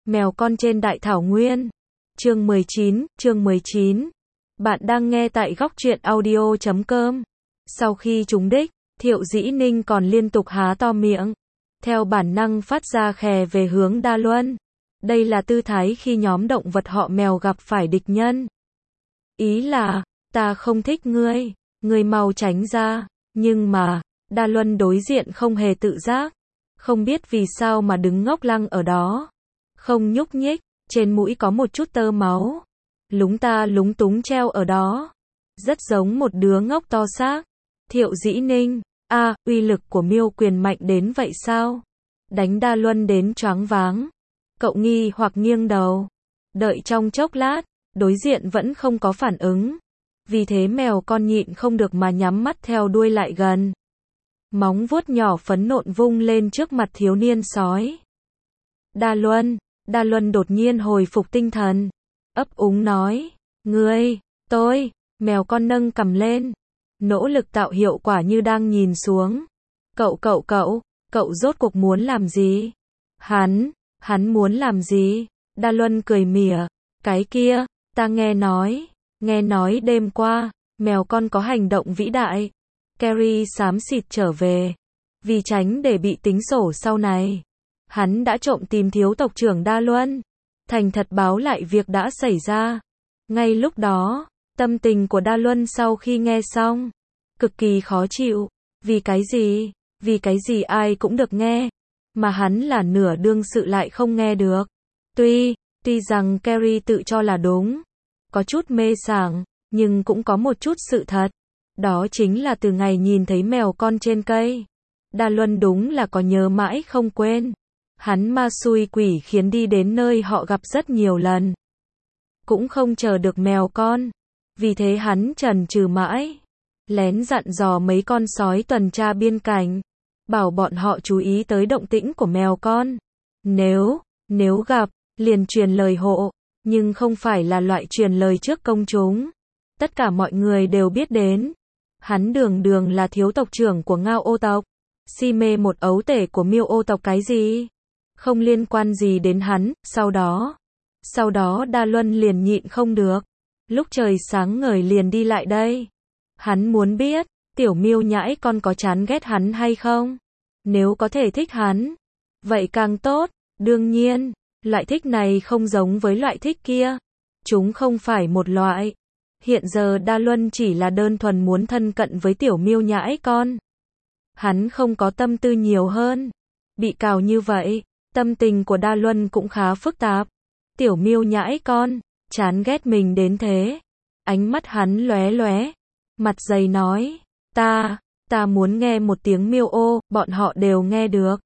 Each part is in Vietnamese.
Mèo con trên đại thảo nguyên. Chương 19. Bạn đang nghe tại góc truyện audio.com. Sau khi trúng đích, Thiệu Dĩ Ninh còn liên tục há to miệng, theo bản năng phát ra khè về hướng Đa Luân. Đây là tư thái khi nhóm động vật họ mèo gặp phải địch nhân. Ý là, ta không thích ngươi, ngươi mau tránh ra. Nhưng mà, Đa Luân đối diện không hề tự giác, không biết vì sao mà đứng ngốc lăng ở đó, không nhúc nhích, trên mũi có một chút tơ máu, lúng ta lúng túng treo ở đó, rất giống một đứa ngốc to xác. Thiệu Dĩ Ninh, uy lực của miêu quyền mạnh đến vậy sao? Đánh Đa Luân đến choáng váng. Cậu nghi hoặc nghiêng đầu, đợi trong chốc lát, đối diện vẫn không có phản ứng. Vì thế mèo con nhịn không được mà nhắm mắt theo đuôi lại gần. Móng vuốt nhỏ phấn nộn vung lên trước mặt thiếu niên sói. Đa Luân đột nhiên hồi phục tinh thần, ấp úng nói, tôi, mèo con nâng cằm lên, nỗ lực tạo hiệu quả như đang nhìn xuống. Cậu rốt cuộc muốn làm gì? Hắn muốn làm gì? Đa Luân cười mỉa, cái kia, ta nghe nói đêm qua, mèo con có hành động vĩ đại. Carrie xám xịt trở về, vì tránh để bị tính sổ sau này, hắn đã trộm tìm thiếu tộc trưởng Đa Luân, thành thật báo lại việc đã xảy ra. Ngay lúc đó, tâm tình của Đa Luân sau khi nghe xong, cực kỳ khó chịu. Vì cái gì ai cũng được nghe, mà hắn là nửa đương sự lại không nghe được. Tuy rằng Carrie tự cho là đúng, có chút mê sảng, nhưng cũng có một chút sự thật. Đó chính là từ ngày nhìn thấy mèo con trên cây, Đa Luân đúng là có nhớ mãi không quên. Hắn ma xui quỷ khiến đi đến nơi họ gặp rất nhiều lần, cũng không chờ được mèo con. Vì thế hắn chần chừ mãi, lén dặn dò mấy con sói tuần tra biên cảnh, bảo bọn họ chú ý tới động tĩnh của mèo con. Nếu gặp, liền truyền lời hộ, nhưng không phải là loại truyền lời trước công chúng. Tất cả mọi người đều biết đến. Hắn đường là thiếu tộc trưởng của Ngao ô tộc, si mê một ấu tể của Miêu ô tộc cái gì? Không liên quan gì đến hắn. Sau đó Đa Luân liền nhịn không được. Lúc trời sáng ngời liền đi lại đây. Hắn muốn biết, tiểu miêu nhãi con có chán ghét hắn hay không? Nếu có thể thích hắn, vậy càng tốt. Đương nhiên, loại thích này không giống với loại thích kia. Chúng không phải một loại. Hiện giờ Đa Luân chỉ là đơn thuần muốn thân cận với tiểu miêu nhãi con. Hắn không có tâm tư nhiều hơn. Bị cào như vậy, tâm tình của Đa Luân cũng khá phức tạp. Tiểu miêu nhãi con, chán ghét mình đến thế. Ánh mắt hắn lóe lóe, mặt dày nói, ta muốn nghe một tiếng miêu ô, bọn họ đều nghe được.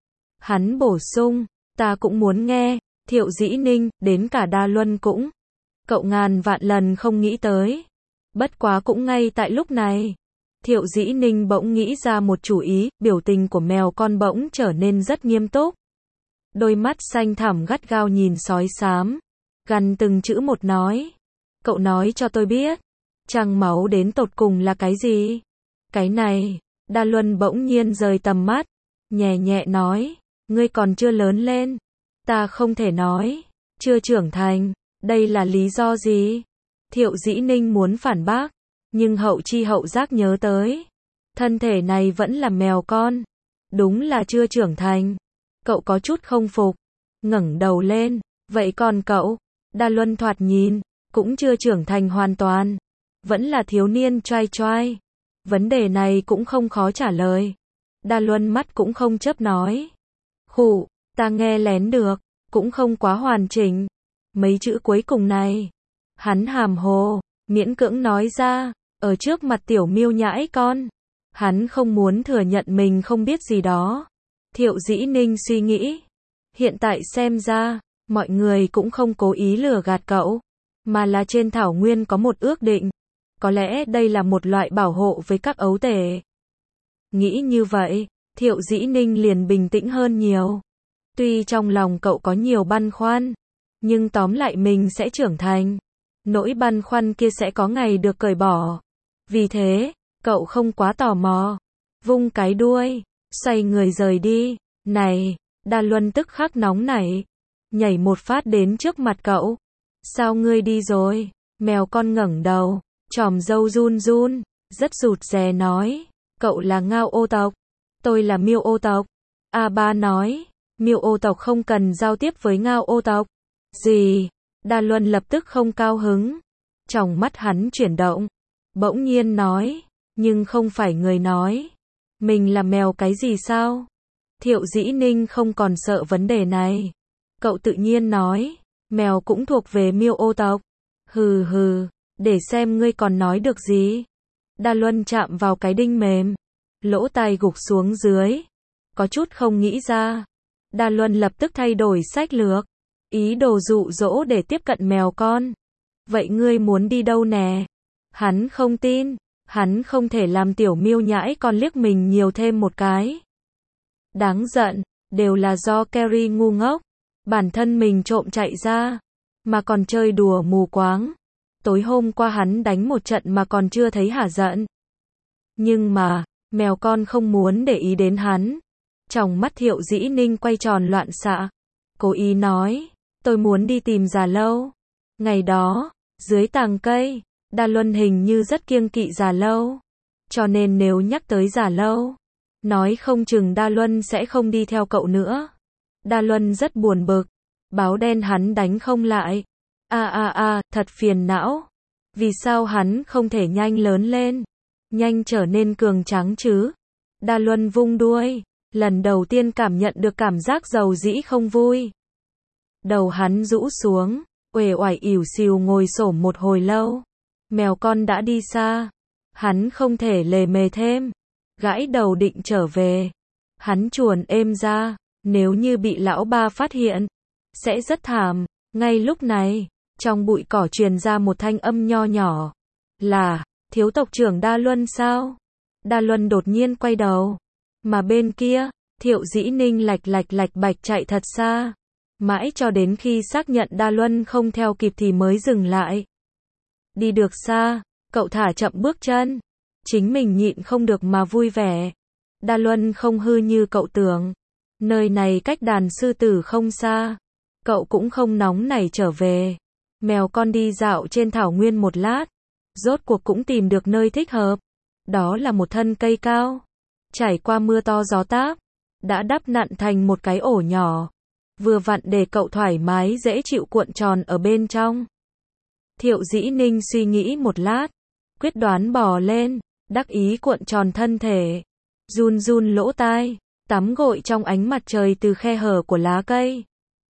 Hắn bổ sung, ta cũng muốn nghe. Thiệu Dĩ Ninh, đến cả Đa Luân cũng. Cậu ngàn vạn lần không nghĩ tới. Bất quá cũng ngay tại lúc này, Thiệu Dĩ Ninh bỗng nghĩ ra một chủ ý. Biểu tình của mèo con bỗng trở nên rất nghiêm túc. Đôi mắt xanh thẳm gắt gao nhìn sói xám, gằn từng chữ một nói, cậu nói cho tôi biết, trăng máu đến tột cùng là cái gì? Cái này, Đa Luân bỗng nhiên rời tầm mắt, nhẹ nói, ngươi còn chưa lớn lên, ta không thể nói, chưa trưởng thành, đây là lý do gì? Thiệu Dĩ Ninh muốn phản bác, nhưng hậu chi hậu giác nhớ tới, thân thể này vẫn là mèo con, đúng là chưa trưởng thành. Cậu có chút không phục, ngẩng đầu lên, vậy còn cậu? Đa Luân thoạt nhìn, cũng chưa trưởng thành hoàn toàn, vẫn là thiếu niên trai. Vấn đề này cũng không khó trả lời. Đa Luân mắt cũng không chớp nói, ta nghe lén được, cũng không quá hoàn chỉnh. Mấy chữ cuối cùng này, hắn hàm hồ, miễn cưỡng nói ra, ở trước mặt tiểu miêu nhãi con. Hắn không muốn thừa nhận mình không biết gì đó. Thiệu Dĩ Ninh suy nghĩ, hiện tại xem ra, mọi người cũng không cố ý lừa gạt cậu, mà là trên thảo nguyên có một ước định. Có lẽ đây là một loại bảo hộ với các ấu tể. Nghĩ như vậy, Thiệu Dĩ Ninh liền bình tĩnh hơn nhiều. Tuy trong lòng cậu có nhiều băn khoăn, nhưng tóm lại mình sẽ trưởng thành. Nỗi băn khoăn kia sẽ có ngày được cởi bỏ. Vì thế, cậu không quá tò mò. Vung cái đuôi, xoay người rời đi. Này, Đa Luân tức khắc nóng nảy. nhảy một phát đến trước mặt cậu. Sao ngươi đi rồi? Mèo con ngẩng đầu, chòm râu run run, rất rụt rè nói, cậu là Ngao ô tộc, tôi là Miêu ô tộc. A3 nói, Miêu ô tộc không cần giao tiếp với Ngao ô tộc. Gì? Đa Luân lập tức không cao hứng. Tròng mắt hắn chuyển động, bỗng nhiên nói, nhưng không phải người nói. Mình là mèo cái gì sao? Thiệu Dĩ Ninh không còn sợ vấn đề này. Cậu tự nhiên nói, mèo cũng thuộc về Miêu ô tộc. Hừ hừ, để xem ngươi còn nói được gì. Đa Luân chạm vào cái đinh mềm, lỗ tai gục xuống dưới, có chút không nghĩ ra. Đa Luân lập tức thay đổi sách lược, ý đồ dụ dỗ để tiếp cận mèo con. Vậy ngươi muốn đi đâu nè? Hắn không tin, hắn không thể làm tiểu miêu nhãi con liếc mình nhiều thêm một cái. Đáng giận, đều là do Carrie ngu ngốc, bản thân mình trộm chạy ra, mà còn chơi đùa mù quáng. Tối hôm qua hắn đánh một trận mà còn chưa thấy hả giận. Nhưng mà, mèo con không muốn để ý đến hắn. Trong mắt Thiệu Dĩ Ninh quay tròn loạn xạ. Cố ý nói, tôi muốn đi tìm Già Lâu. Ngày đó, dưới tàng cây, Đa Luân hình như rất kiêng kỵ Già Lâu. Cho nên nếu nhắc tới Già Lâu, nói không chừng Đa Luân sẽ không đi theo cậu nữa. Đa Luân rất buồn bực, báo đen hắn đánh không lại. Thật phiền não. Vì sao hắn không thể nhanh lớn lên, nhanh trở nên cường tráng chứ? Đa Luân vung đuôi, lần đầu tiên cảm nhận được cảm giác dầu dĩ không vui. Đầu hắn rũ xuống, uể oải ỉu xìu ngồi xổm một hồi lâu. Mèo con đã đi xa, hắn không thể lề mề thêm, gãi đầu định trở về. Hắn chuồn êm ra, nếu như bị lão ba phát hiện, sẽ rất thảm. Ngay lúc này, trong bụi cỏ truyền ra một thanh âm nho nhỏ. Là, thiếu tộc trưởng Đa Luân sao? Đa Luân đột nhiên quay đầu. Mà bên kia, Thiệu Dĩ Ninh lạch bạch chạy thật xa. Mãi cho đến khi xác nhận Đa Luân không theo kịp thì mới dừng lại. Đi được xa, cậu thả chậm bước chân. Chính mình nhịn không được mà vui vẻ. Đa Luân không hư như cậu tưởng. Nơi này cách đàn sư tử không xa. Cậu cũng không nóng nảy trở về. Mèo con đi dạo trên thảo nguyên một lát, rốt cuộc cũng tìm được nơi thích hợp. Đó là một thân cây cao, trải qua mưa to gió táp, đã đắp nặn thành một cái ổ nhỏ, vừa vặn để cậu thoải mái dễ chịu cuộn tròn ở bên trong. Thiệu Dĩ Ninh suy nghĩ một lát, quyết đoán bò lên, đắc ý cuộn tròn thân thể, run run lỗ tai, tắm gội trong ánh mặt trời từ khe hở của lá cây.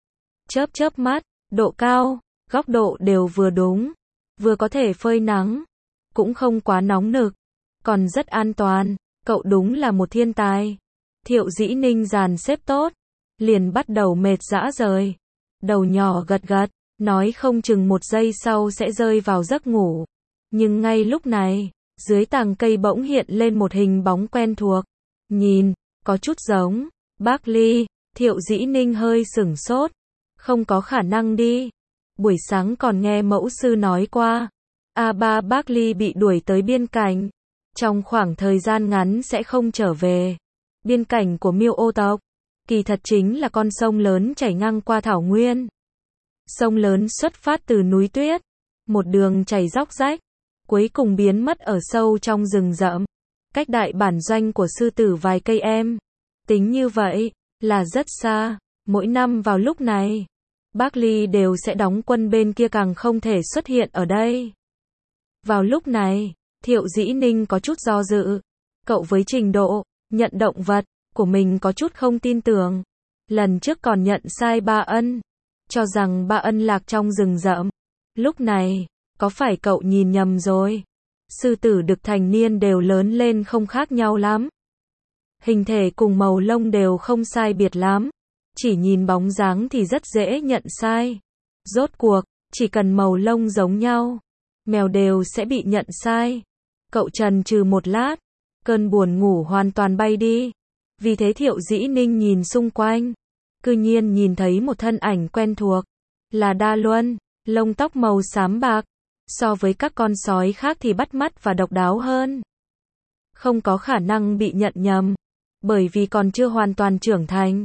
Chớp mắt, độ cao, góc độ đều vừa đúng, vừa có thể phơi nắng, cũng không quá nóng nực, còn rất an toàn. Cậu đúng là một thiên tài. Thiệu Dĩ Ninh dàn xếp tốt, liền bắt đầu mệt rã rời. Đầu nhỏ gật gật, nói không chừng một giây sau sẽ rơi vào giấc ngủ. Nhưng ngay lúc này, dưới tàng cây bỗng hiện lên một hình bóng quen thuộc. Nhìn, có chút giống Barkley. Thiệu Dĩ Ninh hơi sửng sốt. Không có khả năng đi. Buổi sáng còn nghe mẫu sư nói qua, A3 Barkley bị đuổi tới biên cảnh. Trong khoảng thời gian ngắn sẽ không trở về. Biên cảnh của Miêu ô tộc, kỳ thật chính là con sông lớn chảy ngang qua thảo nguyên. Sông lớn xuất phát từ núi tuyết, một đường chảy róc rách, cuối cùng biến mất ở sâu trong rừng rậm, cách đại bản doanh của sư tử vài cây em. Tính như vậy, là rất xa. Mỗi năm vào lúc này, Barkley đều sẽ đóng quân bên kia, càng không thể xuất hiện ở đây. Vào lúc này, Thiệu Dĩ Ninh có chút do dự. Cậu với trình độ nhận động vật của mình có chút không tin tưởng. Lần trước còn nhận sai Ba Ân, cho rằng Ba Ân lạc trong rừng rậm. Lúc này, có phải cậu nhìn nhầm rồi? Sư tử đực thành niên đều lớn lên không khác nhau lắm. Hình thể cùng màu lông đều không sai biệt lắm. Chỉ nhìn bóng dáng thì rất dễ nhận sai. Rốt cuộc, chỉ cần màu lông giống nhau, mèo đều sẽ bị nhận sai. Cậu chần chừ một lát, cơn buồn ngủ hoàn toàn bay đi. Vì thế Thiệu Dĩ Ninh nhìn xung quanh, cư nhiên nhìn thấy một thân ảnh quen thuộc, là Đa Luân, lông tóc màu xám bạc, so với các con sói khác thì bắt mắt và độc đáo hơn. Không có khả năng bị nhận nhầm, bởi vì còn chưa hoàn toàn trưởng thành.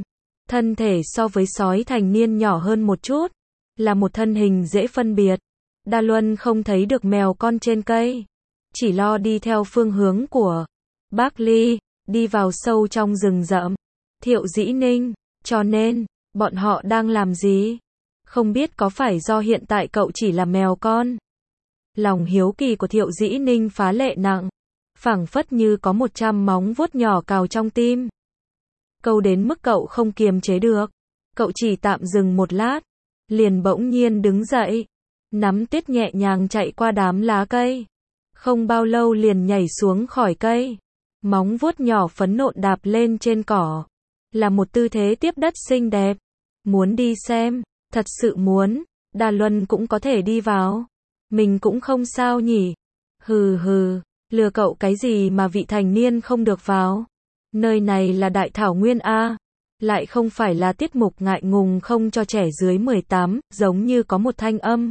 thân thể so với sói thành niên nhỏ hơn một chút, là một thân hình dễ phân biệt. Đa Luân không thấy được mèo con trên cây, chỉ lo đi theo phương hướng của Bác Ly, đi vào sâu trong rừng rậm. Thiệu Dĩ Ninh, cho nên, bọn họ đang làm gì? Không biết có phải do hiện tại cậu chỉ là mèo con? Lòng hiếu kỳ của Thiệu Dĩ Ninh phá lệ nặng, phảng phất như có 100 móng vuốt nhỏ cào trong tim. Câu đến mức cậu không kiềm chế được. Cậu chỉ tạm dừng một lát, liền bỗng nhiên đứng dậy, nắm tuyết nhẹ nhàng chạy qua đám lá cây. Không bao lâu liền nhảy xuống khỏi cây, móng vuốt nhỏ phấn nộn đạp lên trên cỏ, là một tư thế tiếp đất xinh đẹp. Muốn đi xem, thật sự muốn, Đà Luân cũng có thể đi vào. Mình cũng không sao nhỉ. Hừ hừ, lừa cậu cái gì mà vị thành niên không được vào. Nơi này là Đại Thảo Nguyên A, lại không phải là tiết mục ngại ngùng không cho trẻ dưới 18, giống như có một thanh âm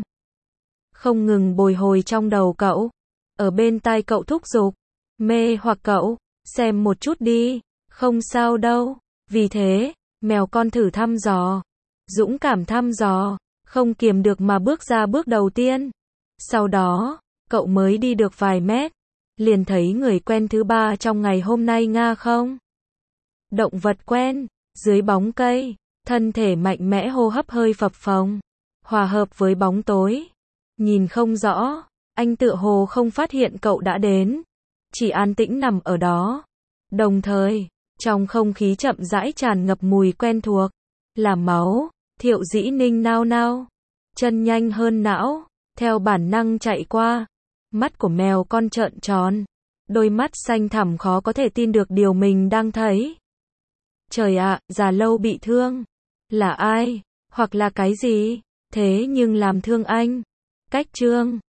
không ngừng bồi hồi trong đầu cậu. Ở bên tai cậu thúc giục, mê hoặc cậu, xem một chút đi, không sao đâu. Vì thế, mèo con thử thăm dò, dũng cảm thăm dò, không kiềm được mà bước ra bước đầu tiên. Sau đó, cậu mới đi được vài mét, liền thấy người quen thứ ba trong ngày hôm nay Nga không? Động vật quen, dưới bóng cây, thân thể mạnh mẽ hô hấp hơi phập phồng, hòa hợp với bóng tối. Nhìn không rõ, anh tựa hồ không phát hiện cậu đã đến, chỉ an tĩnh nằm ở đó. Đồng thời, trong không khí chậm rãi tràn ngập mùi quen thuộc, là máu. Thiệu Dĩ Ninh nao nao, chân nhanh hơn não, theo bản năng chạy qua. Mắt của mèo con trợn tròn, đôi mắt xanh thẳm khó có thể tin được điều mình đang thấy. Trời ạ, già lâu bị thương. Là ai? Hoặc là cái gì? Thế nhưng làm thương anh? Cách Trương